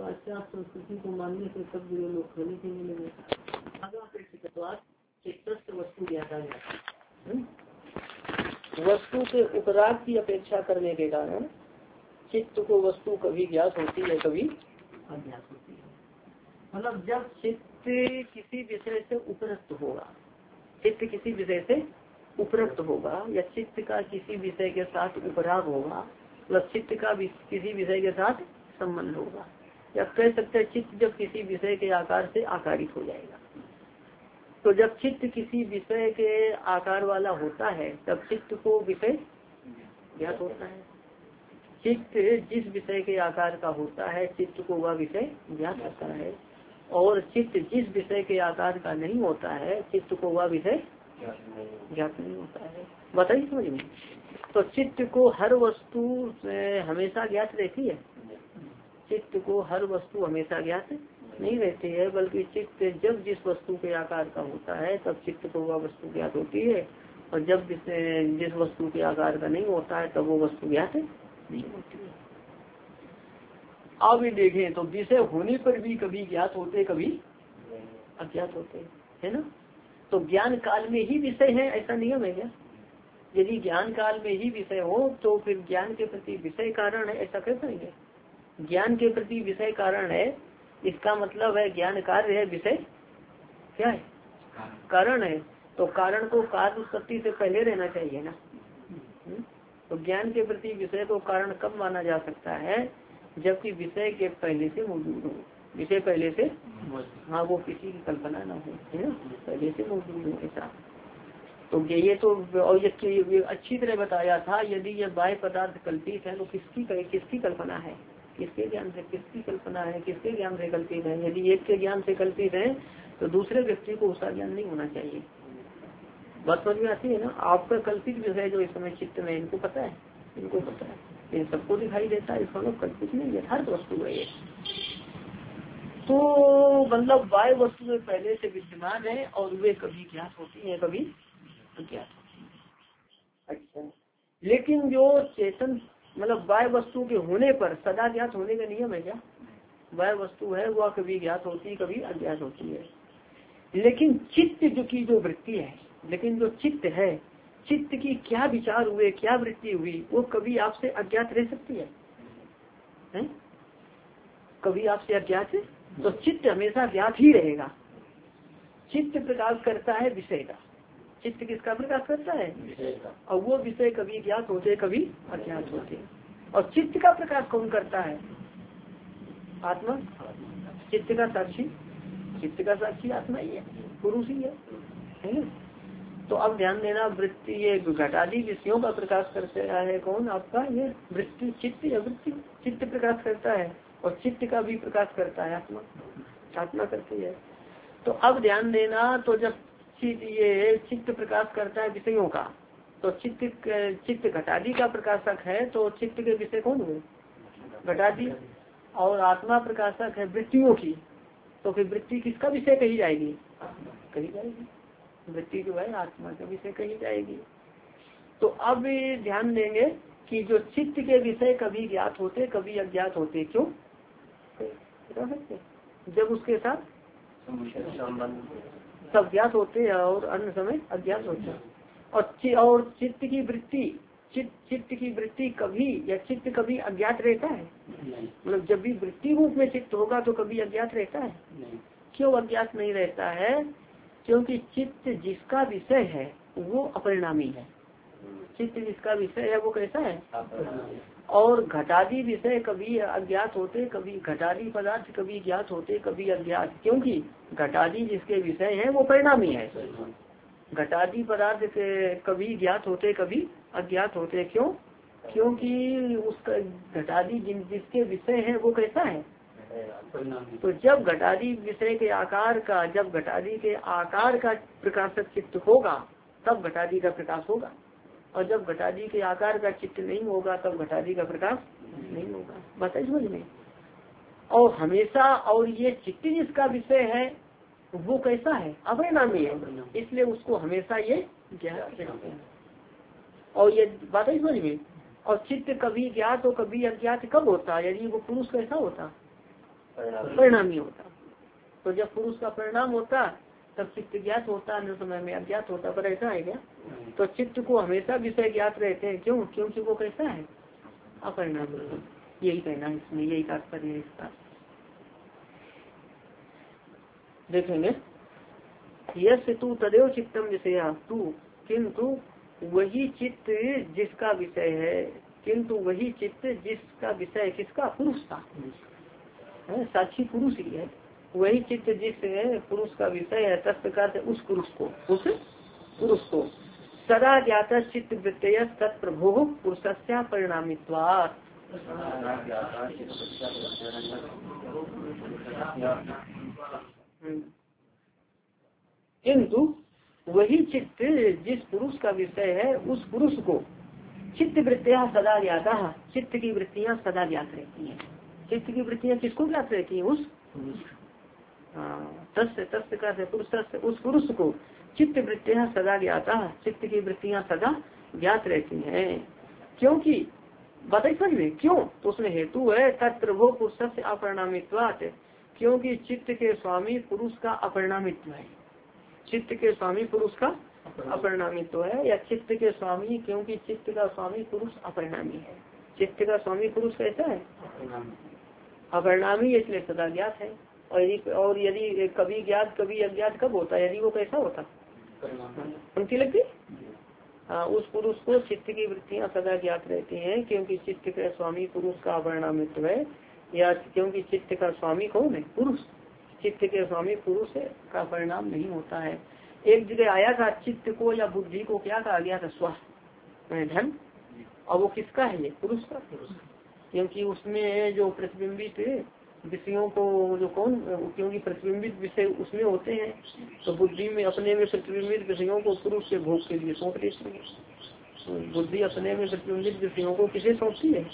पाश्चात्य संस्कृति को मानने से सब जो लोग खाने पीने लगे। वस्तु ज्ञाता है, वस्तु के उपराग की अपेक्षा करने के कारण चित्त को वस्तु कभी ज्ञात होती है कभी अज्ञात होती है। मतलब जब चित्त किसी विषय से उपरक्त होगा, चित्त किसी विषय से उपरक्त होगा या चित्त का किसी विषय के साथ उपराग होगा, मतलब चित्त का किसी विषय के साथ संबंध होगा, या कह सकते हैं चित्त जब किसी विषय के आकार से आकारित हो जाएगा। तो जब चित्त किसी विषय के आकार वाला होता है तब चित्त को विषय ज्ञात होता है। चित्त जिस विषय के आकार का होता है चित्त को वह विषय ज्ञात होता है, और चित्त जिस विषय के आकार का नहीं होता है चित्त को वह विषय ज्ञात नहीं होता है। बताइए समझ में। तो चित्त को हर वस्तु हमेशा ज्ञात रहती है, चित्त को हर वस्तु हमेशा ज्ञात नहीं रहती है, बल्कि चित्त जब जिस वस्तु के आकार का होता है तब चित्त को वह वस्तु ज्ञात होती है, और जब जिस वस्तु के आकार का नहीं होता है तब वो वस्तु ज्ञात नहीं होती है। अब ये देखें तो विषय होने पर भी कभी ज्ञात होते कभी अज्ञात होते है ना। तो ज्ञान काल में ही विषय है ऐसा नियम है क्या? यदि ज्ञान काल में ही विषय हो तो फिर ज्ञान के प्रति विषय कारण है ऐसा कह पाएंगे? ज्ञान के प्रति विषय कारण है, इसका मतलब है ज्ञान कार्य है, विषय क्या है? कारण है। तो कारण को कार्य उत्पत्ति से पहले रहना चाहिए ना। तो ज्ञान के प्रति विषय को कारण कब माना जा सकता है? जबकि विषय के पहले से मौजूद हो, विषय पहले से, हाँ वो किसी की कल्पना ना हो, है ना, पहले से मौजूद हो ऐसा। तो ये तो और ये अच्छी तरह बताया था, यदि ये बाह्य पदार्थ कल्पित है तो किसकी कल्पना है, किसके ज्ञान से, किसकी कल्पना है, किसके ज्ञान से कल्पित है? यदि एक के ज्ञान से कल्पित है तो दूसरे व्यक्ति को उसका ज्ञान नहीं होना चाहिए। बात समझ में आती है ना। आपका कल्पित विषय जो इस समय चित्त में, इनको पता है, इनको पता है, इन सबको दिखाई देता है, इसका लोग कल्पित नहीं, यथार्थ वस्तु है ये। तो मतलब बाह्य वस्तु में पहले से विद्यमान है और वे कभी ज्ञात होती है कभी अज्ञात होती है। अच्छा, लेकिन जो चेतन मतलब बाह्य वस्तु के होने पर सदा ज्ञात होने का नियम है क्या? बाह्य वस्तु है वह कभी ज्ञात होती है कभी अज्ञात होती है। लेकिन चित्त जो वृत्ति है, लेकिन जो चित्त है, चित्त की क्या विचार हुए, क्या वृत्ति हुई, वो कभी आपसे अज्ञात रह सकती है, हैं? कभी आपसे अज्ञात है? तो चित्त हमेशा ज्ञात ही रहेगा। चित्त प्रकाश करता है विषय का, चित्त किसका प्रकाश करता है? और वो विषय कभी ज्ञात होते कभी अज्ञात होते। और चित्त का प्रकाश कौन करता है? आत्मा। चित्त का साक्षी, चित्त का साक्षी आत्मा ही है, पुरुष ही है ना। तो अब ध्यान देना, वृत्ति ये घटादी विषयों का प्रकाश करते है कौन? आपका ये वृत्ति, चित्त या वृत्ति, चित्त प्रकाश करता है और चित्त का भी प्रकाश करता है आत्मा, आत्मा करती है। तो अब ध्यान देना, तो जब ये चित्त प्रकाश करता है विषयों का, तो चित्त घटादी का प्रकाशक है, तो चित्त के विषय कौन हुए? घटादी। और आत्मा प्रकाशक है वृत्तियों की, तो फिर वृत्ति किसका विषय कही जाएगी? कही जाएगी, वृत्ति जो है आत्मा का विषय कही जाएगी। तो अब ध्यान देंगे कि जो चित्त के विषय कभी ज्ञात होते कभी अज्ञात होते, क्यों? जब उसके साथ सब ज्ञात होते हैं और अन्य समय अज्ञात होते हैं। और चित्त की वृत्ति, चित्त की वृत्ति कभी या चित्त कभी अज्ञात रहता है? मतलब जब भी वृत्ति रूप में चित्त होगा तो कभी अज्ञात रहता है? क्यों अज्ञात नहीं रहता है? क्योंकि चित्त जिसका विषय है वो अपरिणामी है। चित्त जिसका विषय है वो कैसा है? और घटादी विषय कभी अज्ञात होते कभी, घटादी पदार्थ कभी ज्ञात होते कभी अज्ञात, क्योंकि घटादी जिसके विषय है वो परिणामी है। घटादी पदार्थ कभी ज्ञात होते कभी अज्ञात होते, क्यों? क्योंकि उसका घटादी जिसके विषय है वो कैसा है? तो जब घटादी विषय के आकार का, जब घटादी के आकार का प्रकाशक चित्त होगा तब घटादी का प्रकाश होगा, और जब घटादी के आकार का चित्त नहीं होगा तब घटादी का प्रकाश नहीं होगा। बताइए समझ में। और हमेशा, और ये चित्त जिसका विषय है वो कैसा है? अपरिणामी है, इसलिए उसको हमेशा ये ज्ञात रहते हैं। और ये बात है समझ में। और चित्त कभी ज्ञात हो कभी अज्ञात कब होता है? यदि वो पुरुष कैसा होता, परिणामी होता। तो जब पुरुष का परिणाम होता तब चित्त ज्ञात होता, अन्य समय में अज्ञात होता। पर ऐसा है क्या? तो चित्त को हमेशा विषय ज्ञात रहते हैं। क्यों? क्योंकि वो कैसा है? अपरिणामी। यही कहना है इसमें, यही तात्पर्य है इसका। देखेंगे यस तू तदेव चित्तम विषया तू, किंतु वही चित्त जिसका विषय है, किंतु वही चित्त जिसका विषय किसका? पुरुष का, साक्षी पुरुष ही है। वही चित्त जिस पुरुष का विषय है, तत्प्रकार उस पुरुष को, उस पुरुष को सदा ज्ञाता चित्त वृत्तय तत्प्रभो पुरुषस्या परिणामित्वात्। किंतु वही चित्त जिस पुरुष का विषय है, उस पुरुष को चित्त वृत्तियाँ सदा ज्ञाता, चित्त की वृत्तियाँ सदा ज्ञात रहती हैं। चित्त की वृत्तियाँ किसको ज्ञात रहती हैं? उस तस्य तस्य का पुरुष, उस पुरुष को चित्त वृत्तियाँ सदा ज्ञाता, चित्त की वृत्तियाँ सदा ज्ञात रहती हैं। क्योंकि बताइए समझ में क्यों? तो उसमें हेतु है तत्प्रभो पुरुष से अपरिणामित्वात्, क्योंकि चित्त के स्वामी पुरुष का अपरिणामित्व है। चित्त के स्वामी पुरुष का अपरिणामित्व है, या चित्त के स्वामी, क्योंकि चित्त का स्वामी पुरुष अपरिणामी है। चित्त का स्वामी पुरुष कैसा है? अपरिणामी, इसलिए सदा ज्ञात है। और यदि कभी ज्ञात कभी अज्ञात कब होता है? यदि वो कैसा होता? पंक्ति लग गई। हाँ, उस पुरुष को चित्त की वृत्तियाँ सदा ज्ञात रहती हैं, क्योंकि चित्त का स्वामी पुरुष का अपरिणामित्व है, या क्योंकि चित्त का स्वामी कौन है? पुरुष। चित्त के स्वामी पुरुष का परिणाम नहीं होता है। एक जगह आया था, चित्त को या बुद्धि को क्या कहा गया था? स्व धन। और वो किसका है? ये पुरुष का। क्योंकि उसमें जो प्रतिबिंबित विषयों को जो कौन, क्योंकि प्रतिबिंबित विषय उसमें होते हैं, तो बुद्धि में अपने में प्रतिबिंबित विषयों को पुरुष के भोग के लिए सौंप देती है। तो बुद्धि अपने में प्रतिबिंबित विषयों को किसे सौंपती है?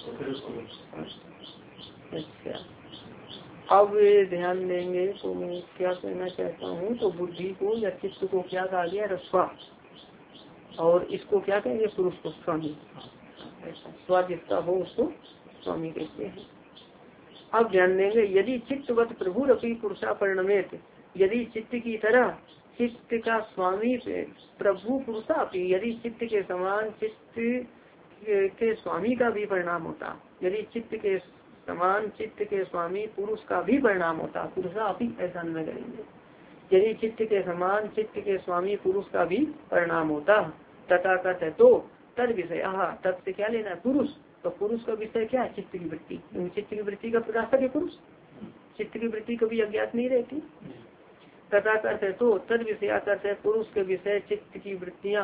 अच्छा, अब ध्यान देंगे तो मैं क्या कहना चाहता हूँ। तो बुद्धि को या चित्त को क्या कहा गया? रस्वा। और इसको क्या कहेंगे? पुरुष को स्वामी। ऐसा स्वा जिसका हो उसको स्वामी कहते हैं। अब ध्यान देंगे यदि चित्तवत प्रभु रपी पुरुषा परिणमेत, यदि चित्त की तरह चित्त का स्वामी प्रभु पुरुषा, यदि चित्त के समान चित्त के स्वामी का भी परिणाम होता, यदि चित्त के समान चित्त के स्वामी पुरुष का भी परिणाम होता, पुरुषा अपी ऐसा न करेंगे। यदि चित्त के समान चित्त के स्वामी पुरुष का भी परिणाम होता, तथा कहते तो तद विषय तद से क्या लेना है? पुरुष। तो पुरुष का विषय क्या है? चित्त की वृत्ति। चित्त की वृत्ति का प्रकाशक है पुरुष। चित्त की वृत्ति कभी अज्ञात नहीं रहती। तथा करते तो तद विषय करते पुरुष के विषय चित्त की वृत्तियाँ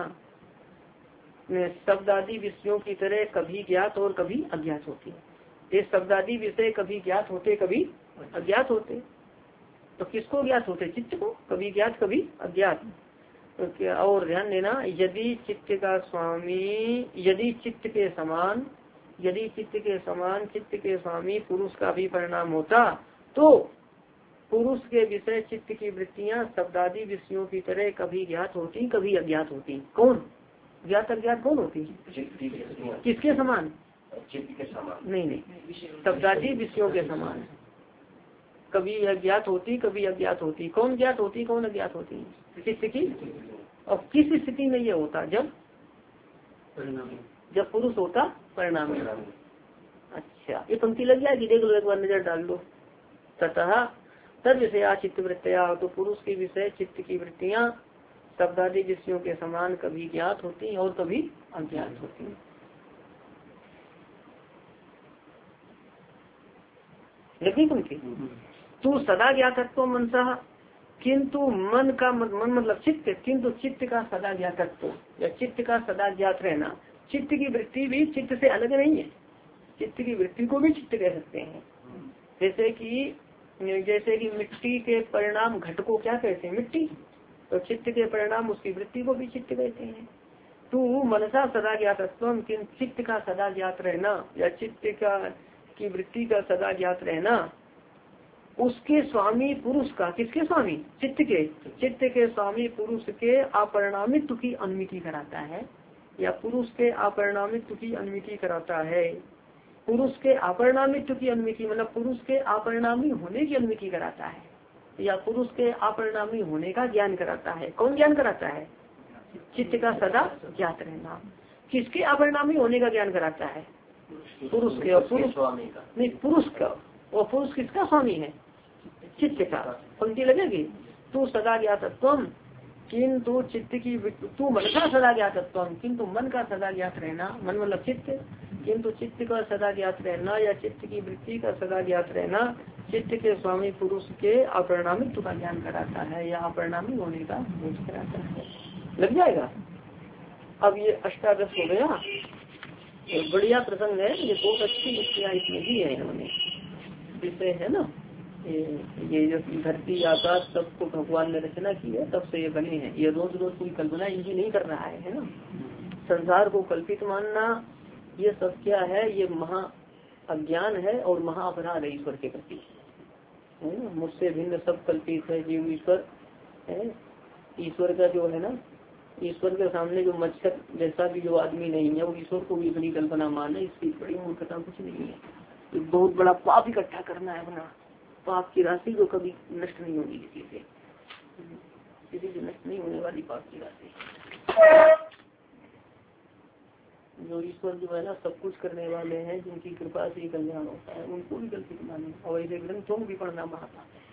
शब्दादि विषयों की तरह कभी ज्ञात और कभी अज्ञात होती है। ये शब्दादि विषय कभी ज्ञात होते कभी अज्ञात होते। तो किसको ज्ञात होते? चित्त को। कभी ज्ञात कभी अज्ञात। तो क्या? और ध्यान देना, यदि चित्त का स्वामी, यदि चित्त के समान, यदि चित्त के समान चित्त के स्वामी पुरुष का भी परिणाम होता, तो पुरुष के विषय चित्त की वृत्तियाँ शब्दादि विषयों की तरह कभी ज्ञात होती कभी अज्ञात होती। कौन? ज्ञात अज्ञात कौन होती? किसके समान? चित्त के समान। नहीं, शब्दादि विषयों के समान कभी अज्ञात होती कभी अज्ञात होती। कौन ज्ञात होती कौन अज्ञात होती? चित्त की। और किस स्थिति में ये होता? जब पुरुष होता परिणाम। अच्छा, ये पंक्ति लग जाएगी, देख लो एक बार, नजर डाल लो। तथा तद विषया चित्त वृत्तियाँ, तो पुरुष के विषय चित्त की वृत्तियाँ शब्दादि विषयों के समान कभी ज्ञात होती और कभी अज्ञात होती। लगी पंक्ति। तू सदा ज्ञातत्व मनसा, किंतु मन का मन मतलब चित्त, किंतु चित्त का सदा ज्ञातत्व या चित्त का सदा ज्ञात रहना। चित्त की वृत्ति भी चित्त से अलग नहीं है। चित्त की वृत्ति को भी चित्त कह सकते हैं। जैसे कि मिट्टी के परिणाम घट को क्या कहते हैं? मिट्टी। तो चित्त के परिणाम उसकी वृत्ति को भी चित्त कहते हैं। तू मनसा सदा ज्ञातत्व, चित्त का सदा ज्ञात रहना या चित्त का की वृत्ति का सदा ज्ञात रहना उसके स्वामी पुरुष का। किसके स्वामी? चित्त के। चित्त के स्वामी पुरुष के अपरिणामित्व की अनुमिति कराता है, या पुरुष के अपरिणामित्व की अनुमिति कराता है। पुरुष के अपरिणामित्व की अनुमिति, मतलब पुरुष के अपरिणामी होने की अनुमिति कराता है, या पुरुष के अपरिणामी होने का ज्ञान कराता है। कौन ज्ञान कराता है? चित्त का सदा ज्ञात रहना। किसके अपरिणामी होने का ज्ञान कराता है? पुरुष के। और पुरुष नहीं, पुरुष का। और पुरुष किसका स्वामी है? चित्त का। पंक्ति लगेगी, तू सदा ज्ञातत्वम किंतु चित्त की, तू मन का सदा ज्ञातत्वम, किंतु मन का सदा ज्ञात रहना, मन मतलब चित्त, किंतु चित्त का सदा ज्ञात रहना या चित्त की वृत्ति का सदा ज्ञात रहना चित्त के स्वामी पुरुष के अपरिणामित्व का ज्ञान कराता है या अपरिणामी होने का बोध कराता है। लग जाएगा। अब ये अष्टादश हो गया, बढ़िया प्रसंग है। ये बहुत अच्छी युक्तियाँ इसमें भी है, इन्होंने विषय है ना, ये जो धरती आकाश सबको भगवान ने रचना की है, तब से ये बने हैं। ये रोज रोज कोई कल्पना इनकी नहीं कर रहा है ना। संसार को कल्पित मानना ये सब क्या है? ये महा अज्ञान है और महा अपराध है ईश्वर के प्रति, है ना। मुझसे भिन्न सब कल्पित है, जीव ईश्वर है। ईश्वर का जो है ना, ईश्वर के सामने जो मच्छर जैसा भी जो आदमी नहीं है, वो ईश्वर को भी अपनी कल्पना माने, इसकी बड़ी मूर्खता कुछ नहीं है। बहुत बड़ा पाप इकट्ठा करना है अपना, पाप की राशि जो कभी नष्ट नहीं होगी किसी से नष्ट नहीं होने वाली पाप की राशि। जो ईश्वर जो है ना सब कुछ करने वाले हैं, जिनकी कृपा से कल्याण होता है, उनको भी कल्पित माने और ऐसे ग्रंथों को भी पढ़ना महापाप है,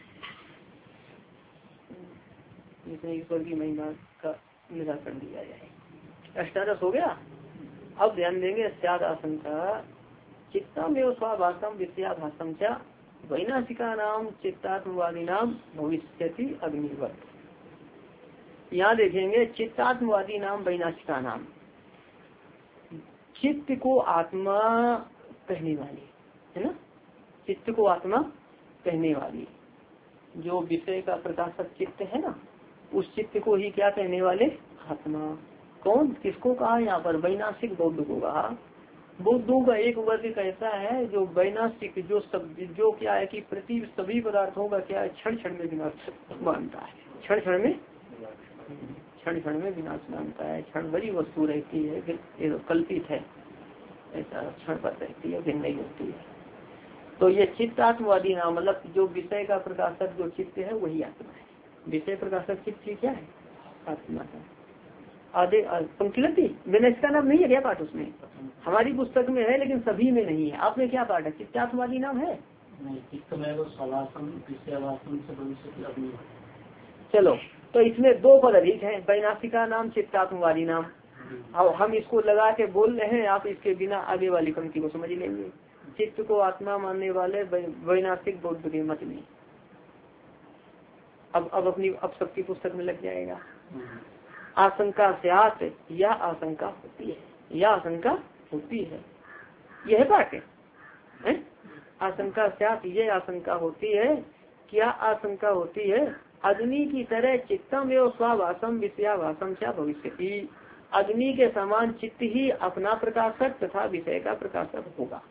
जिसमें ईश्वर की महिमा का निराकरण दिया जाए। अष्टादश हो गया। अब ध्यान देंगे स्याद आशंका चित्तम एवं स्वाभाषम विद्याभाषम च वैनाशिका नाम चित्तात्मवादी नाम भविष्यति अग्निवत। यहाँ देखेंगे चित्तात्मवादी नाम वैनाशिका नाम, चित्त को आत्मा कहने वाली है ना, चित्त को आत्मा कहने वाली जो विषय का प्रकाशक चित्त है ना, उस चित्त को ही क्या कहने वाले? आत्मा। कौन किसको कहा यहाँ पर? वैनाशिक बौद्ध को कहा। बौद्धों का एक वर्ग कैसा है जो वैनाशिक, जो सब जो क्या है कि प्रति सभी पदार्थों का क्या है क्षण क्षण में विनाश मानता है, क्षण क्षण में विनाश मानता है। क्षण बड़ी वस्तु रहती है, कल्पित है, ऐसा क्षण पर रहती है, भिन्न नहीं होती है। तो ये चित्तात्मवादी नाम मतलब जो विषय का प्रकाशक जो चित्त है वही आत्मा है। विषय प्रकाशक चित्त क्या है? आत्मा है। आधे पंक्ति लगती, मैंने इसका नाम नहीं है क्या पाठ उसमें? हमारी पुस्तक में है लेकिन सभी में नहीं है। आपने क्या पाठ है? चित्तात्मवादी नाम है? चलो, तो इसमें दो पद अधिक है, वैनाशिका नाम चित्तात्मवादी नाम। अब हम इसको लगा के बोल रहे हैं, आप इसके बिना आगे वाली पंक्ति को समझ लेंगे। चित्त को आत्मा मानने वाले वैनाशिक बौद्ध के मत में। अब सबकी पुस्तक में लग जाएगा। आशंका स्यात्, यह आशंका होती है, यह आशंका होती है, यह बात है। आशंका स्यात्, यह आशंका होती है। क्या आशंका होती है? अग्नि की तरह चित्तम एवं स्वाभाषम विषयाभाषम क्या भविष्यति। अग्नि के समान चित्त ही अपना प्रकाशक तथा विषय का प्रकाशक होगा।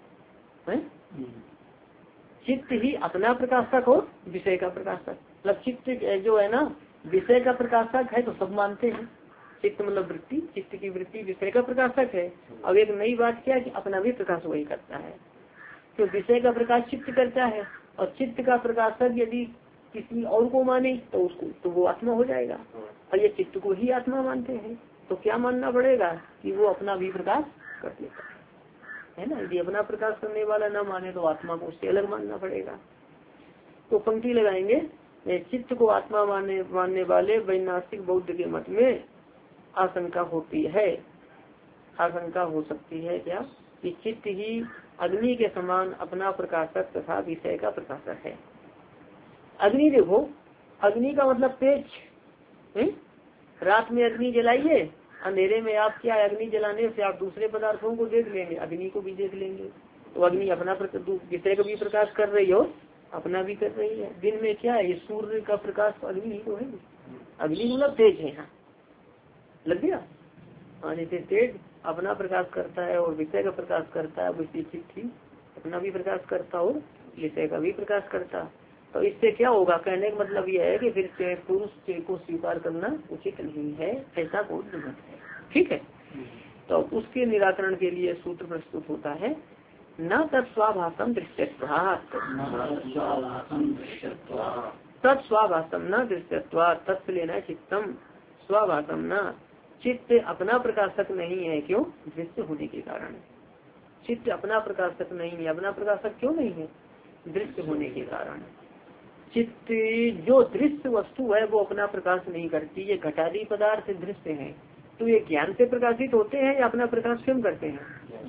चित्त ही अपना प्रकाशक हो, विषय का प्रकाशक। मतलब चित्त जो है ना विषय का प्रकाशक है तो सब मानते हैं। चित्त मतलब वृत्ति, चित्त की वृत्ति विषय का प्रकाशक है। अब एक नई बात क्या है कि अपना भी प्रकाश वही करता है। तो विषय का प्रकाश चित्त करता है और चित्त का प्रकाशक यदि किसी और को माने तो उसको तो वो आत्मा हो जाएगा। और ये चित्त को ही आत्मा मानते हैं तो क्या मानना पड़ेगा कि वो अपना भी प्रकाश कर देता है ना। यदि अपना प्रकाश करने वाला न माने तो आत्मा को उससे अलग मानना पड़ेगा। तो पंक्ति लगाएंगे, चित्त को आत्मा मानने वाले वैनाशिक बौद्ध के मत में आशंका होती है, आशंका हो सकती है क्या कि चित्त ही अग्नि के समान अपना प्रकाशक तथा विषय का प्रकाशक है। अग्नि देखो, अग्नि का मतलब तेज। रात में अग्नि जलाइए, अंधेरे में आप क्या अग्नि जलाने से आप दूसरे पदार्थों को देख लेंगे, अग्नि को भी देख लेंगे। तो अग्नि अपना विषय का भी प्रकाश कर रही हो, अपना भी कर रही है। दिन में क्या है, सूर्य का प्रकाश अग्नि ही तो है। अग्नि मतलब तेज है, यहाँ लग गया। हाँ, जैसे तेज अपना प्रकाश करता है और विषय का प्रकाश करता है, वैसे चित्त ही अपना भी प्रकाश करता हो, विषय का भी प्रकाश करता। तो इससे क्या होगा, कहने का मतलब यह है कि फिर पुरुष को स्वीकार करना उचित नहीं है, ऐसा बहुत दुर्गत है। ठीक है, तो उसके निराकरण के लिए सूत्र प्रस्तुत होता है न तत्स्वाभासम दृश्यत्वात्, तत्स्वाभासम न दृश्यत्वात्, तत्व लेना है चित्तम, स्वाभासम न, चित्त अपना प्रकाशक नहीं है, क्यों? दृश्य होने के कारण। चित्त अपना प्रकाशक नहीं है। अपना प्रकाशक क्यों नहीं है? दृश्य होने के कारण। चित्त जो दृश्य वस्तु है वो अपना प्रकाश नहीं करती। ये घटादी पदार्थ दृश्य है, तो ये ज्ञान से प्रकाशित होते हैं या अपना प्रकाश स्वयं करते हैं?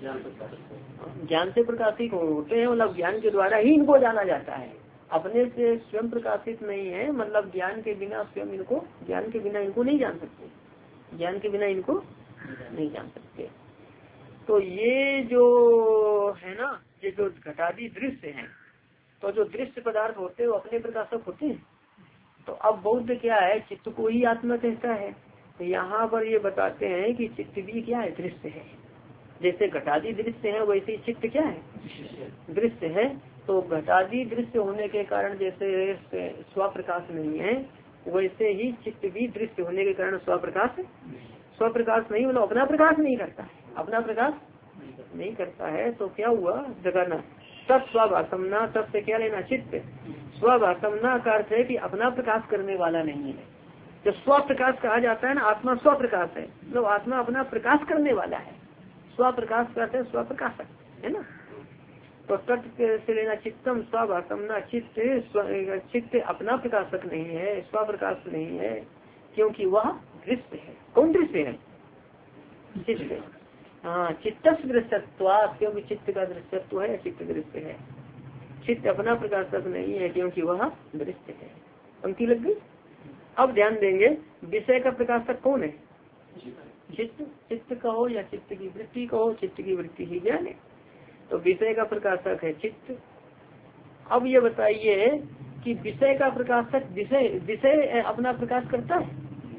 ज्ञान से प्रकाशित होते हैं, मतलब ज्ञान के द्वारा ही इनको जाना जाता है। अपने से स्वयं प्रकाशित नहीं है, मतलब ज्ञान के बिना स्वयं इनको, ज्ञान के बिना इनको नहीं जान सकते, ज्ञान के बिना इनको नहीं जान सकते। तो ये जो है ना, ये जो घटादी दृश्य है, तो जो दृश्य पदार्थ होते हैं वो अपने प्रकाशक होते हैं। तो अब बौद्ध क्या है, चित्त को ही आत्मा कहता है। तो यहाँ पर ये बताते हैं कि चित्त भी क्या है? दृश्य है। जैसे घटादी दृश्य है वैसे ही चित्त क्या है? दृश्य है। तो घटादी दृश्य होने के कारण जैसे स्वप्रकाश नहीं है, वैसे ही चित्त भी दृश्य होने के कारण स्वप्रकाश नहीं, मतलब अपना प्रकाश नहीं करता है, अपना प्रकाश नहीं करता है। तो क्या हुआ? जगाना तब स्वभाषमना, तब से क्या लेना? चित्त। स्वभाषमना का अर्थ है कि अपना प्रकाश करने वाला नहीं है। जब स्वप्रकाश कहा जाता है ना, आत्मा स्वप्रकाश है, मतलब आत्मा अपना प्रकाश करने वाला है। स्वप्रकाश करते हैं स्वप्रकाशक, है ना। तो तत्व से लेना चित्तम स्वभाषमना, चित्त अपना प्रकाशक नहीं है, स्वप्रकाश नहीं है, क्योंकि वह दृश्य है। कौन दृश्य है? चित्त। हाँ, चित्त दृश्यत्व, क्योंकि चित्त का दृश्यत्व है, चित्त दृश्य है। चित्त अपना प्रकाशक नहीं है क्योंकि वह दृश्य है। पंक्ति लग गई। अब ध्यान देंगे, विषय का प्रकाशक कौन है? चित्त। चित्त कहो या चित्त की वृत्ति कहो, चित्त की वृत्ति ही ज्ञान है। तो विषय का प्रकाशक है चित्त। अब ये बताइए कि विषय का प्रकाशक, विषय अपना प्रकाश करता है?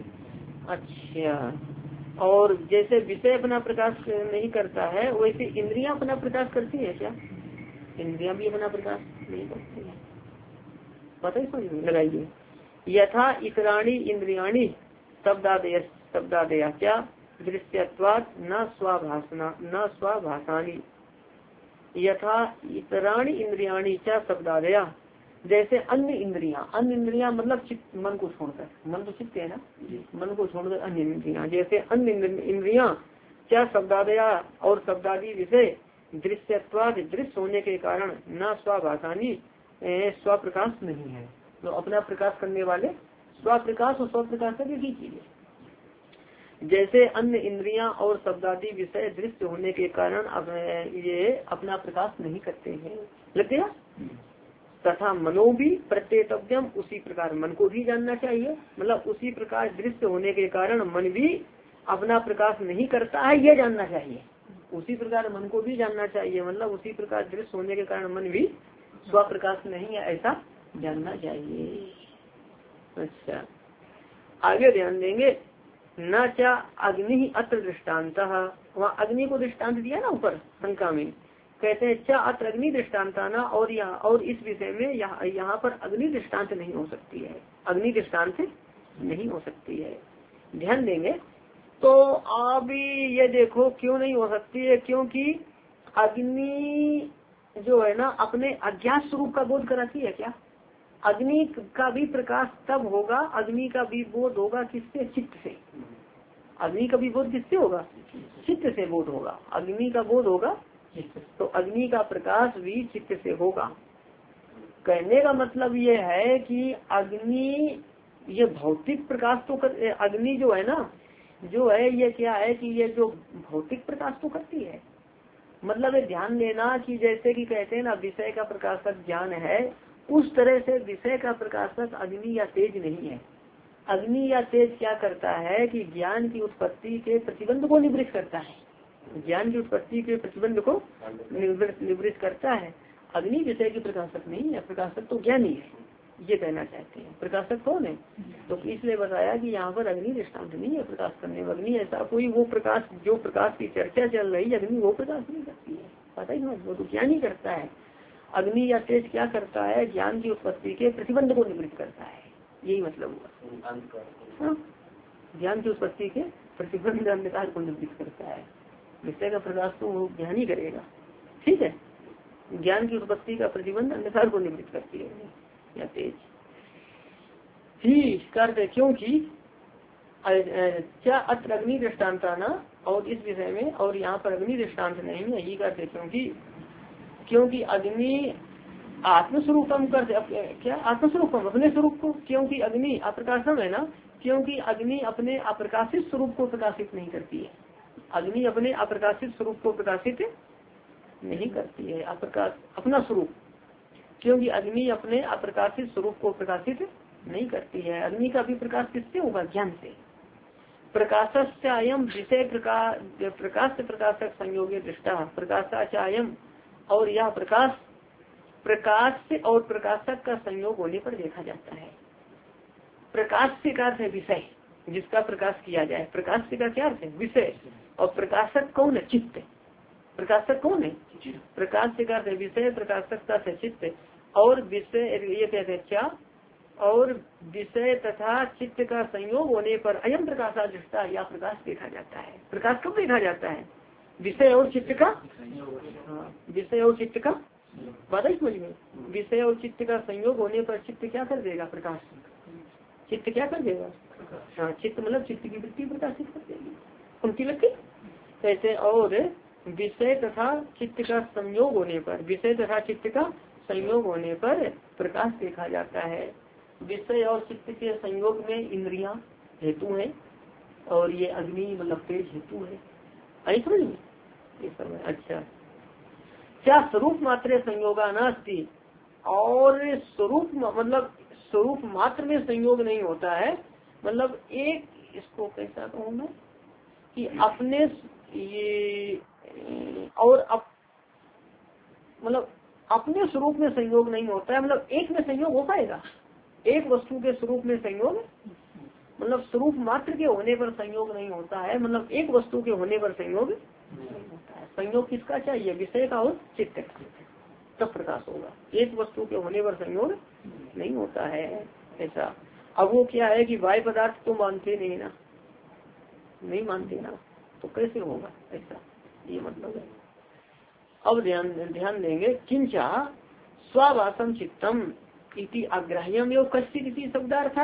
अच्छा, और जैसे विषय अपना प्रकाश नहीं करता है, वैसे इंद्रियां अपना प्रकाश करती है क्या? इंद्रियां भी अपना प्रकाश नहीं करती है। पता ही समझ लगाइए। यथा इतराणी इंद्रियाणी शब्दादया क्या? दृश्यत्वात् न स्वाभासानी। यथा इतराणी इंद्रियाणी क्या शब्दादया, जैसे अन्य इंद्रियां मतलब मन को छोड़कर, मन तो चित्त है ना, मन को छोड़कर अन्य इंद्रियां, जैसे अन्य इंद्रियां क्या शब्दादया और शब्दादि विषय दृश्यत्वाद दृश्य होने के कारण न स्वाभासानी स्वप्रकाश नहीं है। तो अपना प्रकाश करने वाले, स्वप्रकाश और स्वप्रकाश एक ही चीज है। जैसे अन्य इंद्रियां और शब्दादि विषय दृश्य होने के कारण अब ये अपना प्रकाश नहीं करते हैं। लग गया? तथा मनो भी प्रत्येतव्यम, उसी प्रकार मन को भी जानना चाहिए। मतलब उसी प्रकार दृश्य होने के कारण मन भी अपना प्रकाश नहीं करता है, ये जानना चाहिए। उसी प्रकार मन को भी जानना चाहिए, मतलब उसी प्रकार दृश्य होने के कारण मन भी स्वप्रकाश नहीं है, ऐसा जानना चाहिए। अच्छा, आगे ध्यान देंगे। न चा अग्नि अत्र दृष्टान्त, वहाँ अग्नि को दृष्टांत दिया ना ऊपर शंका में, कहते हैं चा अत्र अग्नि दृष्टान्ताना, और यहाँ और इस विषय में यहाँ पर अग्नि दृष्टांत नहीं हो सकती है, अग्नि दृष्टांत नहीं हो सकती है। ध्यान देंगे। तो अब ये देखो क्यों नहीं हो सकती है, क्योंकि अग्नि जो है ना अपने अज्ञात स्वरूप का बोध कराती है क्या? अग्नि का भी प्रकाश तब होगा, अग्नि का भी बोध होगा किससे? चित्त से। अग्नि का भी बोध किससे होगा? चित्त से बोध होगा, अग्नि का बोध होगा। तो अग्नि का प्रकाश भी चित्त से होगा। कहने का मतलब ये है कि अग्नि ये भौतिक प्रकाश तो अग्नि जो है ना, जो है ये क्या है कि ये जो भौतिक प्रकाश तो करती है। मतलब ध्यान देना कि जैसे कि कहते हैं ना विषय का प्रकाशक ज्ञान है, उस तरह से विषय का प्रकाशक अग्नि या तेज नहीं है। अग्नि या तेज क्या करता है कि ज्ञान की उत्पत्ति के प्रतिबंध को निवृत्त करता है, ज्ञान की उत्पत्ति के प्रतिबंध को निवृत्त करता है। अग्नि विषय की प्रकाशक नहीं है, प्रकाशक तो ज्ञानी है, ये कहना चाहते हैं। प्रकाशक कौन है? तो इसलिए बताया कि यहाँ पर अग्नि दृष्टांत नहीं है प्रकाश करने में। अग्नि ऐसा कोई वो प्रकाश, जो प्रकाश की चर्चा चल रही है, अग्नि वो प्रकाश नहीं करती है, पता ही ना, वो तो ज्ञान ही करता है। अग्नि या तेज क्या करता है? ज्ञान की उत्पत्ति के प्रतिबंध को निवृत्त करता है, यही मतलब हुआ। हाँ, ज्ञान की उत्पत्ति के प्रतिबंध अंधकार को निवृत्त करता है। विषय का प्रकाश तो वो ज्ञान ही करेगा। ठीक है, ज्ञान की उत्पत्ति का प्रतिबंध अंधकार को निवृत्त करती है या तेज ही करते, क्योंकि क्या अत्र अग्नि दृष्टान्ता ना, और इस विषय में और यहाँ पर अग्नि दृष्टान्त नहीं है, यही करते क्योंकि अग्नि आत्मस्वरूपम करते, क्या आत्मस्वरूपम अपने स्वरूप को, क्योंकि अग्नि अप्रकाशम है ना, क्योंकि अग्नि अपने अप्रकाशित स्वरूप को प्रकाशित नहीं करती है। अग्नि अपने अप्रकाशित स्वरूप को प्रकाशित नहीं करती है, अप्रकाश अपना स्वरूप, क्योंकि अग्नि अपने अप्रकाशित स्वरूप को प्रकाशित नहीं करती है। अग्नि का भी प्रकाश किससे होगा? ज्ञान से। प्रकाशस्यायम विषय प्रकाश प्रकाशक संयोगे दृष्टा, प्रकाशाचायम, और यह प्रकाश से और प्रकाशक का संयोग होने पर देखा जाता है। प्रकाश से का अर्थ है विषय, जिसका प्रकाश किया जाए, प्रकाश से का क्या अर्थ है? विषय। और प्रकाशक कौन है? चित्त। प्रकाशक कौन है? प्रकाश से का अर्थ है विषय, प्रकाशक का है चित्त। और विषय ये कहते हैं क्या, और विषय तथा चित्त का संयोग होने पर अयम प्रकाशा दृष्टा, या प्रकाश देखा जाता है। प्रकाश कब देखा जाता है? विषय और चित्त का, विषय और चित्त का बात है समझ में। विषय और चित्त का संयोग होने पर चित्त क्या कर देगा? प्रकाश। चित्त क्या कर देगा? हाँ, चित्त मतलब चित्त की वृत्ति प्रकाशित कर देगी। उनकी लगती कहते, और विषय तथा चित्त का संयोग होने पर, विषय तथा चित्त का संयोग होने पर प्रकाश देखा जाता है। विषय और चित्त के संयोग में इंद्रियां हेतु है, और ये अग्नि मतलब तेज हेतु है। आई समझ में ये सब है। अच्छा, क्या स्वरूप मात्र संयोगा नास्ति, और स्वरूप मतलब स्वरूप मात्र में संयोग नहीं होता है, मतलब एक, इसको कैसा कहूँ मैं, कि अपने ये और मतलब अपने स्वरूप में संयोग नहीं होता है, मतलब एक में संयोग हो पाएगा, एक वस्तु के स्वरूप में संयोग, मतलब स्वरूप मात्र के होने पर संयोग नहीं होता है, मतलब एक वस्तु के होने पर संयोग नहीं होता है। संयोग किसका चाहिए? विषय का और चित्त का, तब प्रकाश होगा। एक वस्तु के होने पर संयोग नहीं होता है ऐसा। अब वो क्या है कि बाह्य पदार्थ तो मानते नहीं ना, नहीं मानते ना, तो कैसे होगा ऐसा, ये मतलब है। अब ध्यान देंगे, किंचा स्वाभासम चित्तम इति अग्राह्यम योग कश्चित इति शब्दार्थ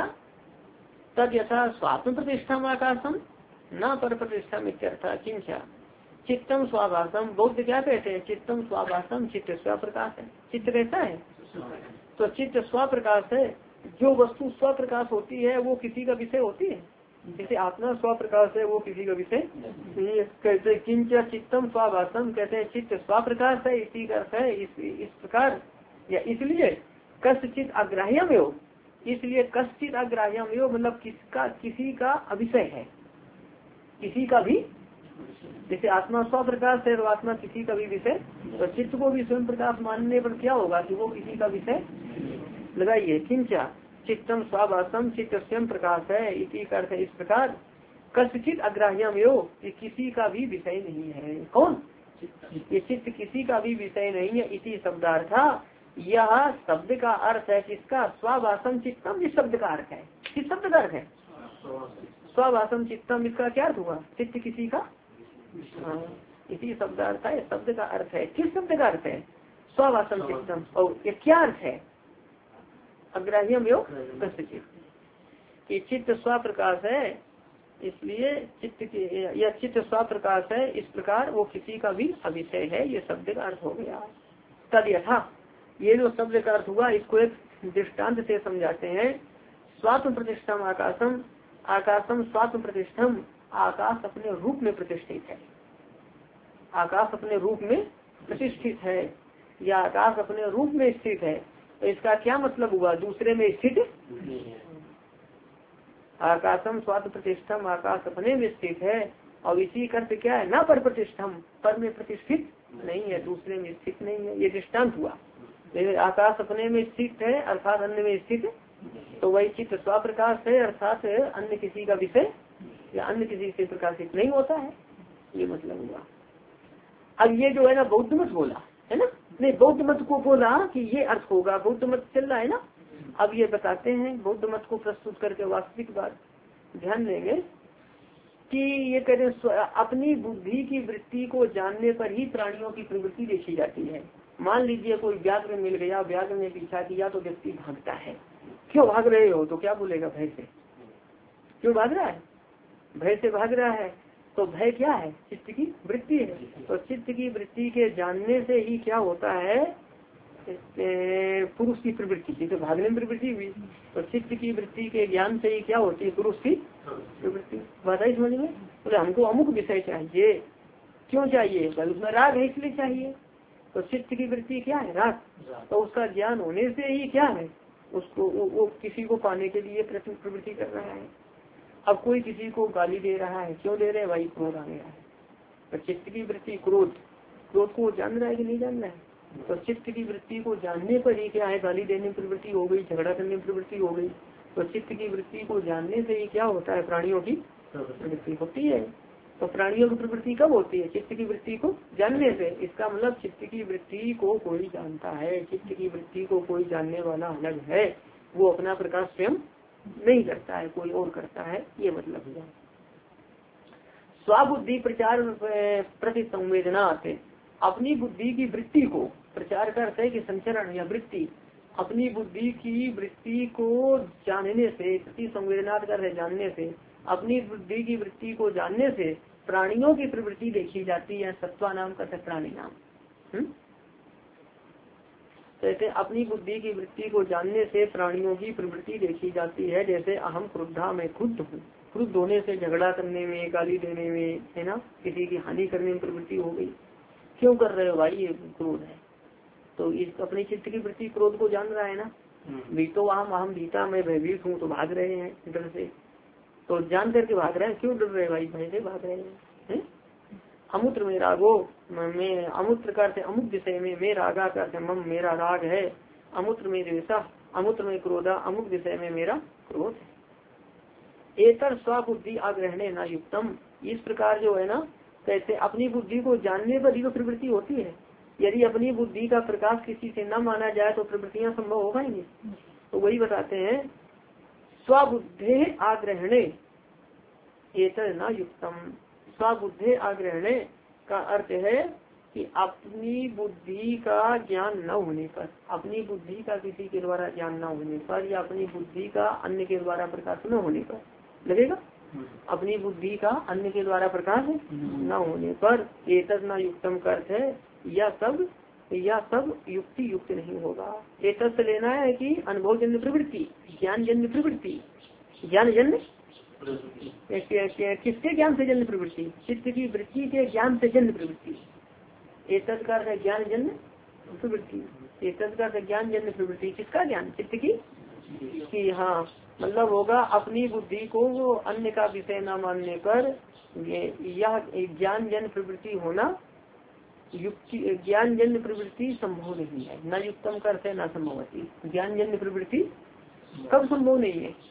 तद यथा स्वात्म प्रतिष्ठा आकाशम न पर प्रतिष्ठा मित्यर्थ। किंचा चित्तम स्वाभासम, बौद्ध क्या कहते हैं? चित्तम स्वाभासम, चित्त स्वप्रकाश है। चित्त कैसा है? तो चित्त स्वप्रकाश है। जो वस्तु स्वप्रकाश होती है वो किसी का विषय होती है? जैसे आत्मा स्वप्रकाश है, वो किसी का विषय नहीं। कहते किंचा चित्तम स्वाभासम, कहते हैं चित्त स्वप्रकाश है, इसी का अर्थ है इस प्रकार, या इसलिए कश्चित अग्राह्यम योग, इसलिए कश्चित अग्राह्यम योग मतलब किसी का अविषय है, किसी का भी, जैसे आत्मा स्वप्रकाश है तो आत्मा किसी का भी विषय, तो चित्त को भी स्वयं प्रकाश मानने पर क्या होगा कि वो किसी का विषय। लगाइए, किंचा चित्तम स्वाभासम, चित्त स्वयं प्रकाश है, इसी का अर्थ है इस प्रकार, कश्चित अग्राह्यम योग, ये किसी का भी विषय नहीं है। कौन? ये चित्त किसी का भी विषय नहीं है। इसी शब्दार्थ, यह शब्द का अर्थ है किसका? स्वाभासम चित्तम, इस शब्द का अर्थ है। किस शब्द का अर्थ है? स्वाभासम चित्तम, इसका क्या अर्थ हुआ? चित्त किसी का, हाँ, इसी शब्दार्थ है, शब्द का अर्थ है। किस शब्द का अर्थ है? स्वाभासम चित्तम। और ये क्या अर्थ है? अग्राह्यम योग कश्चित, कि चित्त स्वप्रकाश है, इसलिए चित्त के यह चित्त स्वप्रकाश है, इस प्रकार वो किसी का भी अविषय है। ये शब्द का अर्थ हो गया। तद यथा, ये जो शब्द का अर्थ हुआ इसको एक दृष्टांत से समझाते हैं। स्वात्म प्रतिष्ठम आकाशम, आकाशम स्वात्म प्रतिष्ठम, आकाश अपने रूप में प्रतिष्ठित है। आकाश अपने रूप में प्रतिष्ठित है, या आकाश अपने रूप में स्थित है। तो इसका क्या मतलब हुआ? दूसरे में स्थित। आकाशम स्वात्म प्रतिष्ठम, आकाश अपने में स्थित है, और इसी अर्थ क्या है? न पर प्रतिष्ठम, पर में प्रतिष्ठित नहीं है, दूसरे में स्थित नहीं है। ये दृष्टांत हुआ। आकाश अपने में स्थित है अर्थात अन्य में स्थित, तो वही चित्त स्वप्रकाश है अर्थात अन्य किसी का विषय या अन्य किसी से प्रकाशित नहीं होता है। ये मतलब हुआ। अब ये जो है ना बौद्ध मत बोला है ना, नहीं बौद्ध मत को बोला कि ये अर्थ होगा, बौद्ध मत चल रहा है ना। अब ये बताते हैं बौद्ध मत को प्रस्तुत करके वास्तविक बात। ध्यान देंगे कि ये करें अपनी बुद्धि की वृत्ति को जानने पर ही प्राणियों की प्रवृत्ति देखी जाती है। मान लीजिए कोई व्याघ्र मिल गया, व्याघ्र ने पीछा किया तो व्यक्ति भागता है। क्यों भाग रहे हो? तो क्या बोलेगा? भय से। क्यों भाग रहा है? भय से भाग रहा है। तो भय क्या है? चित्त की वृत्ति है। तो चित्त की वृत्ति के जानने से ही क्या होता है? पुरुष की प्रवृत्ति, जैसे भागने में प्रवृत्ति हुई, तो चित्त की वृत्ति के ज्ञान से ही क्या होती है? पुरुष की प्रवृत्ति। बात आई समझ में? तो हमको अमुक विषय चाहिए। क्यों चाहिए? भाई उसमें राग है इसलिए चाहिए। तो चित्त की वृत्ति क्या है? राग। तो उसका ज्ञान होने से ही क्या है? उसको वो किसी को पाने के लिए प्रवृत्ति कर रहा है। अब कोई किसी को गाली दे रहा है, क्यों दे रहे हैं? भाई क्रोध आ गया है। तो चित्त की वृत्ति क्रोध, क्रोध को जान रहा है कि नहीं जान रहा है? तो चित्त की वृत्ति को जानने पर ही क्या है? गाली देने की प्रवृत्ति हो गई, झगड़ा करने की प्रवृत्ति हो गई। तो चित्त की वृत्ति को जानने से ही क्या होता है? प्राणियों की प्रवृत्ति होती है। तो प्राणियों की प्रवृत्ति कब होती है? चित्त की वृत्ति को जानने से। इसका मतलब चित्त की वृत्ति को कोई जानता है। चित्त की वृत्ति को कोई जानने वाला अलग है, वो अपना प्रकाश स्वयं नहीं करता है, कोई और करता है, ये मतलब है। स्वबुद्धि प्रचार प्रति संवेदना आते, अपनी बुद्धि की वृत्ति को, प्रचार करते है कि संचरण या वृत्ति, अपनी बुद्धि की वृत्ति को जानने से, प्रति संवेदना कर जानने से, अपनी बुद्धि की वृत्ति को जानने से प्राणियों की प्रवृत्ति देखी जाती है। सत्वा नाम का प्राणी नाम। जैसे अपनी बुद्धि की वृत्ति को जानने से प्राणियों की प्रवृत्ति देखी जाती है। जैसे अहम क्रुद्धा, मैं क्रुद्ध हूँ। क्रुद्ध होने से झगड़ा करने में, गाली देने में, है ना, किसी की हानि करने में प्रवृत्ति हो गई। क्यों कर रहे हो भाई? ये क्रोध है। तो इस अपनी चित्त की वृत्ति क्रोध को जान रहा है ना। भीतो अहम भीता, मैं भयभीत हूँ, तो भाग रहे हैं डर से। तो जान करके भाग रहे हैं। क्यों डर रहे भाई? भय से भाग रहे हैं। अमुत्र में रागो, मैं अमुत्र करते अमुक विषय में, मैं रागा करते मम, मेरा राग है। अमुत्र में द्वेषा, अमुत्र में क्रोधा, अमुक विषय में मेरा क्रोध है। एतर स्वबुद्धि आग्रहणे न युक्तम, इस प्रकार जो है ना, कैसे अपनी बुद्धि को जानने पर ही तो प्रवृत्ति होती है। यदि अपनी बुद्धि का प्रकाश किसी से न माना जाए तो प्रवृत्तियां संभव हो पाएंगी। तो वही बताते हैं, स्वबुद्धि आग्रहणे एतर न युक्तम। स्वबुद्धि आग्रहणे का अर्थ है कि अपनी बुद्धि का ज्ञान न होने पर, अपनी बुद्धि का किसी के द्वारा ज्ञान न होने पर, या अपनी बुद्धि का अन्य के द्वारा प्रकाश न होने पर लगेगा। अपनी बुद्धि का अन्य के द्वारा प्रकाश न होने पर एतद न युक्तम का अर्थ है या सब युक्ति युक्त नहीं होगा। एतद से लेना है कि अनुभव जन्य प्रवृत्ति, ज्ञान जन्य प्रवृत्ति, ज्ञान जन्य किसके ज्ञान से जन्य प्रवृत्ति? चित्त की वृत्ति के ज्ञान से जन्य प्रवृत्ति। एतद का है ज्ञान जन्य प्रवृत्ति। एतद का ज्ञान जन्य प्रवृत्ति, किसका ज्ञान? चित्त की। हाँ, मतलब होगा अपनी बुद्धि को अन्य का विषय न मानने पर यह ज्ञान जन्य प्रवृत्ति होना युक्ति, ज्ञान जन्य प्रवृत्ति संभव नहीं है। न युक्तम का अर्थ है न संभवती। ज्ञान जन्य प्रवृत्ति कब संभव नहीं है?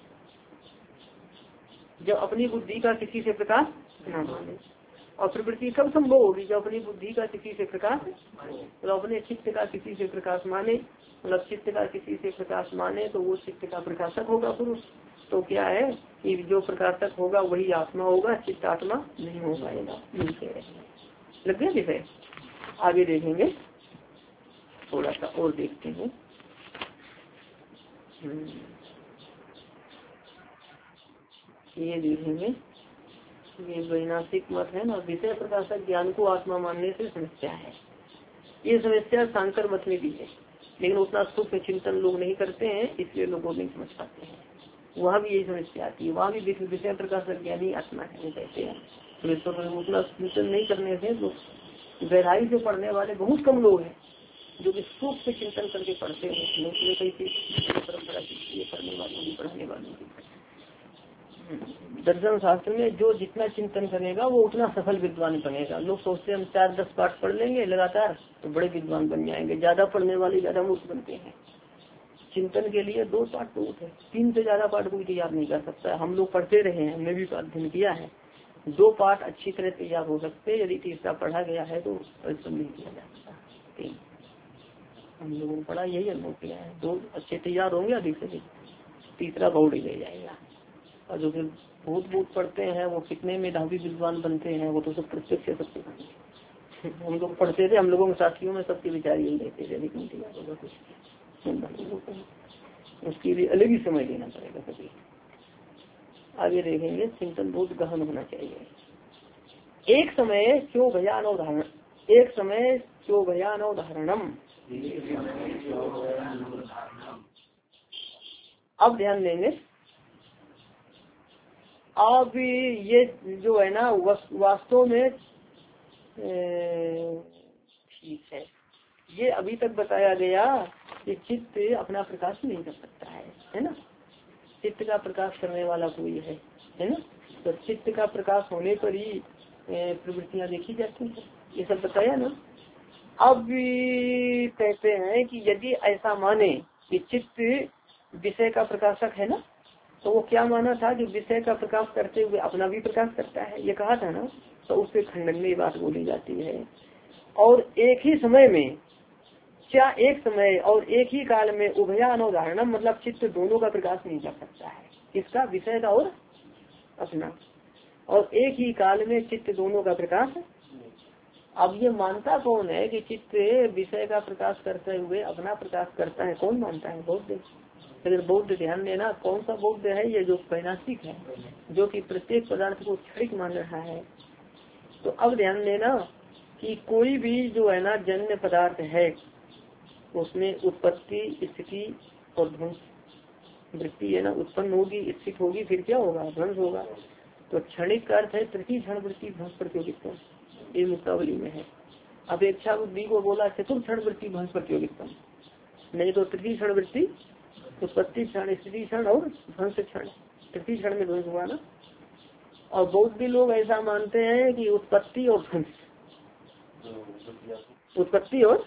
जब अपनी बुद्धि का किसी से प्रकाश न माने। और प्रवृत्ति कब संभव होगी? जब अपनी बुद्धि का किसी से प्रकाश, तो अपने चित्त का किसी से प्रकाश माने, मतलब चित्त का किसी से प्रकाश माने तो वो चित्त का प्रकाशक होगा पुरुष। तो क्या है कि जो प्रकाशक होगा वही आत्मा होगा, चित्त आत्मा नहीं हो पाएगा। लग गया विषय? आगे देखेंगे, थोड़ा सा और देखते हैं। ये देखेंगे, ये वैनाशिक मत है ना, विषय प्रकाशक ज्ञान को आत्मा मानने से समस्या है। ये समस्या सांकर मत में भी है, लेकिन उतना सूक्ष्म चिंतन लोग नहीं करते हैं, इसलिए लोग नहीं समझ पाते हैं। वहाँ भी यही समस्या आती है। वहाँ भी विषय प्रकाशक ज्ञानी आत्मा है, वो कहते हैं। तो उतना चिंतन नहीं करने से लोग, गहराई से पढ़ने वाले बहुत कम लोग हैं जो कि सूक्ष्म चिंतन करके पढ़ते हैं। परंपरा पढ़ने वालों की, पढ़ने वालों की दर्शन शास्त्र में जो जितना चिंतन करेगा वो उतना सफल विद्वान बनेगा। लोग सोचते हैं हम 4-10 पाठ पढ़ लेंगे लगातार तो बड़े विद्वान बन जाएंगे। ज्यादा पढ़ने वाले ज्यादा मूर्ख बनते हैं। चिंतन के लिए 2 पाठ बहुत है, 3 से ज्यादा पाठ कोई तैयार नहीं कर सकता। हम लोग पढ़ते रहे हैं, हमने भी अध्ययन किया है। 2 पाठ अच्छी तरह तैयार हो सकते, यदि तीसरा पढ़ा गया है तो परिश्रम नहीं किया जा सकता। 3 हम लोगों ने पढ़ा, यही अनुभव किया है। 2 अच्छे तैयार होंगे, अधिक से अधिक तीसरा बहुत ही ले जाएगा। और जो फिर बहुत पढ़ते हैं वो कितने मेधावी विद्वान बनते हैं, वो तो सब प्रत्यक्ष से सब सिखाएंगे। हम लोग पढ़ते थे, हम लोगों के साथियों में सबके विचार यही रहते थे, लेकिन कुछ उसके लिए अलग ही समय देना पड़ेगा कभी। आगे देखेंगे, चिंतन बहुत गहन होना चाहिए। एक समय क्यों भयान उदाहरण, एक समय क्यों भयान उदाहरणम। अब ध्यान देंगे, अब ये जो है ना वास्तव में ठीक है, ये अभी तक बताया गया कि चित्त अपना प्रकाश नहीं कर सकता है ना। चित्त का प्रकाश करने वाला कोई है ना। तो चित्त का प्रकाश होने पर ही प्रवृत्तियां देखी जाती हैं, ये सब बताया ना। अब कहते हैं कि यदि ऐसा माने कि चित्त विषय का प्रकाशक है ना, तो वो क्या माना था कि विषय का प्रकाश करते हुए अपना भी प्रकाश करता है, ये कहा था ना। तो उसके खंडन में ये बात बोली जाती है। और एक ही समय में, क्या एक समय और एक ही काल में उभयान उदाहरणम, मतलब चित्त दोनों का प्रकाश नहीं कर सकता है, किसका, विषय का और अपना। और एक ही काल में चित्त दोनों का प्रकाश। अब ये मानता कौन है कि चित्त विषय का प्रकाश करते हुए अपना प्रकाश करता है, कौन मानता है? बौद्ध। अगर बौद्ध, ध्यान देना, कौन सा बौद्ध है? ये जो वैनाशिक है, जो कि प्रत्येक पदार्थ को क्षणिक मान रहा है। तो अब ध्यान देना कि कोई भी जो है ना जन्य पदार्थ है, उसमें उत्पत्ति, स्थिति और ध्वंस वृत्ति है ना, उत्पन्न होगी, स्थित होगी, फिर क्या होगा, ध्वंस होगा। तो क्षणिक का अर्थ है तृतीय क्षण वृत्ति ध्वंस प्रतियोगिता, ये मुक्तावली में है। अपेक्षा बुद्धि को बोला चतुर्थ क्षण वृत्ति ध्वंस प्रतियोगिता, नहीं तो तृतीय क्षण वृत्ति उत्पत्ति क्षण, स्थिति क्षण और ध्वंस क्षण, तृतीय क्षण में ध्वंस हुआ ना। और बौद्ध लोग ऐसा मानते हैं कि उत्पत्ति और ध्वंस, उत्पत्ति और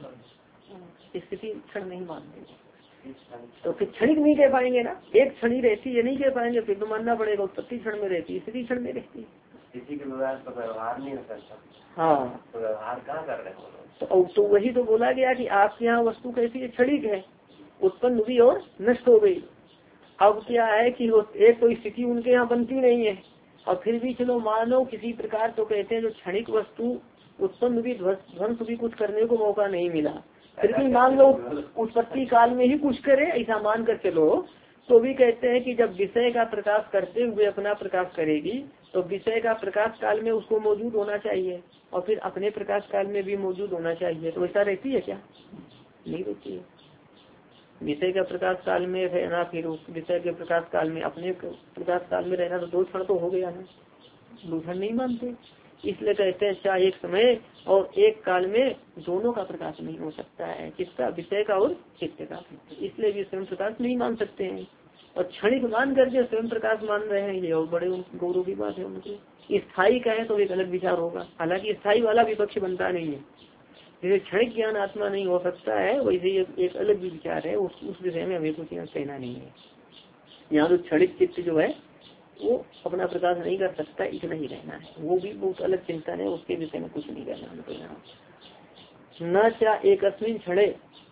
स्थिति क्षण नहीं मानते, तो फिर क्षणिक नहीं कह पाएंगे ना। एक क्षण ही रहती है, नहीं कह पाएंगे, फिर तो मानना पड़ेगा उत्पत्ति क्षण में रहती है, स्थिति क्षण में रहती है। किसी के व्यवहार नहीं हो सकता। हाँ, तो व्यवहार कहाँ कर रहे हो? तो वही तो बोला गया कि आपके यहाँ वस्तु कैसी है, क्षणिक है, उत्पन्न हुई और नष्ट हो गई। अब क्या है कि एक तो स्थिति उनके यहाँ बनती नहीं है, और फिर भी चलो मानो किसी प्रकार तो कहते हैं जो क्षणिक वस्तु उत्पन्न भी ध्वंस भी कुछ करने को मौका नहीं मिला, फिर भी मान लो उत्पत्ति काल में ही कुछ करे, ऐसा मान कर चलो, तो भी कहते हैं कि जब विषय का प्रकाश करते हुए अपना प्रकाश करेगी, तो विषय का प्रकाश काल में उसको मौजूद होना चाहिए, और फिर अपने प्रकाश काल में भी मौजूद होना चाहिए। तो ऐसा रहती है क्या? नहीं रहती है। विषय का प्रकाश काल में रहना, फिर उस विषय के प्रकाश काल में अपने प्रकाश काल में रहना, तो दो क्षण तो हो गया ना, दूसरा नहीं मानते। इसलिए कहते हैं चाहे एक समय और एक काल में दोनों का प्रकाश नहीं हो सकता है, किसका, विषय का और चित्त का। इसलिए भी स्वयं प्रकाश नहीं मान सकते हैं, और क्षणिक मान करके स्वयं प्रकाश मान रहे हैं, ये और बड़े गौरव की बात है उनकी। स्थायी का है तो एक अलग विचार होगा, हालांकि स्थायी वाला विपक्ष बनता नहीं है, जैसे क्षणिक ज्ञान आत्मा नहीं हो सकता है, वैसे एक अलग भी विचार है, उस विषय में हमें कुछ यहाँ कहना नहीं है। यहाँ तो क्षणिक चित्त जो है वो अपना प्रकाश नहीं कर सकता, इतना ही रहना है, वो भी बहुत अलग चिंतन है, उसके विषय में कुछ नहीं कहना हमको यहाँ। न क्या एक क्षणे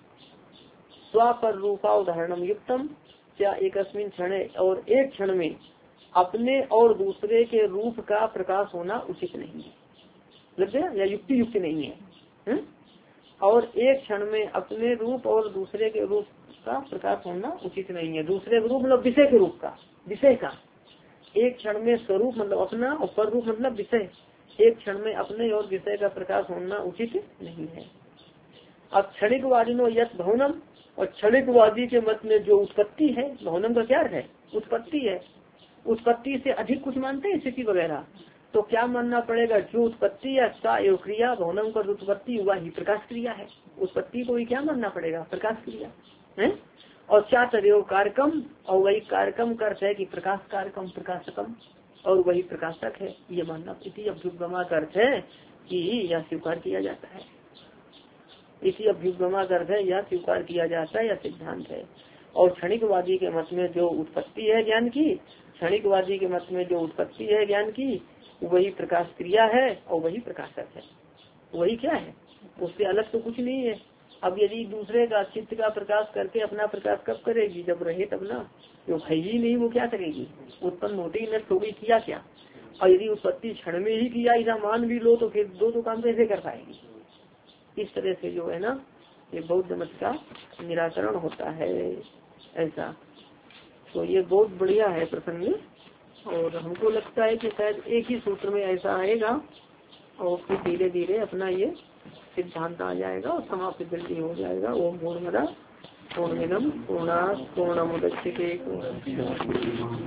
स्वापर रूपा उदाहरणम युक्तम, क्या एक क्षणे और एक क्षण में अपने और दूसरे के रूप का प्रकाश होना उचित नहीं है, लग गया, या युक्ति युक्त नहीं है। और एक क्षण में अपने रूप और दूसरे के रूप का प्रकाश होना उचित नहीं है। दूसरे के रूप मतलब विषय के रूप का, विषय का। एक क्षण में स्वरूप मतलब अपना, और पर रूप मतलब विषय। एक क्षण में अपने और विषय का प्रकाश होना उचित नहीं है। अब क्षणिकवादिनो यत भवनम, और क्षणिकवादी के मत में जो उत्पत्ति है, भवनम का क्या है, उत्पत्ति है, उत्पत्ति से अधिक कुछ मानते हैं स्थिति वगैरह, तो क्या मानना पड़ेगा, जो उत्पत्ति या सा एवं क्रिया, भवनम का उत्पत्ति हुआ ही प्रकाश क्रिया है, उत्पत्ति को ही क्या मानना पड़ेगा, प्रकाश क्रिया है। और क्या तदेव कार्यक्रम, और वही कार्यक्रम का अर्थ है कि प्रकाश कार्यक्रम प्रकाशकम, और वही प्रकाशक है, ये मानना। इसी अभ्युपगमा का अर्थ है कि यह स्वीकार किया जाता है, इसी अभ्युपगमा का अर्थ है यह स्वीकार किया जाता है, यह सिद्धांत है। और क्षणिकवादी के मत में जो उत्पत्ति है ज्ञान की, क्षणिकवादी के मत में जो उत्पत्ति है ज्ञान की, वही प्रकाश क्रिया है और वही प्रकाशक है। वही क्या है, उससे अलग तो कुछ नहीं है। अब यदि दूसरे का चित्त का प्रकाश करके अपना प्रकाश कब करेगी, जब रहे तब ना, जो है ही नहीं वो क्या करेगी, उत्पन्न होती ही नष्ट होगी, किया क्या। और यदि उत्पत्ति क्षण में ही किया ऐसा मान भी लो तो फिर दो काम कैसे कर पाएगी। इस तरह से जो है ना ये बौद्ध मत का निराकरण होता है ऐसा। तो ये बहुत बढ़िया है प्रसंग, और हमको लगता है कि शायद एक ही सूत्र में ऐसा आएगा और फिर धीरे धीरे अपना ये सिद्धांत आ जाएगा और समाप्त जल्दी हो जाएगा। ओम पूर्णमदः पूर्णमिदं पूर्णात् पूर्णमुदच्यते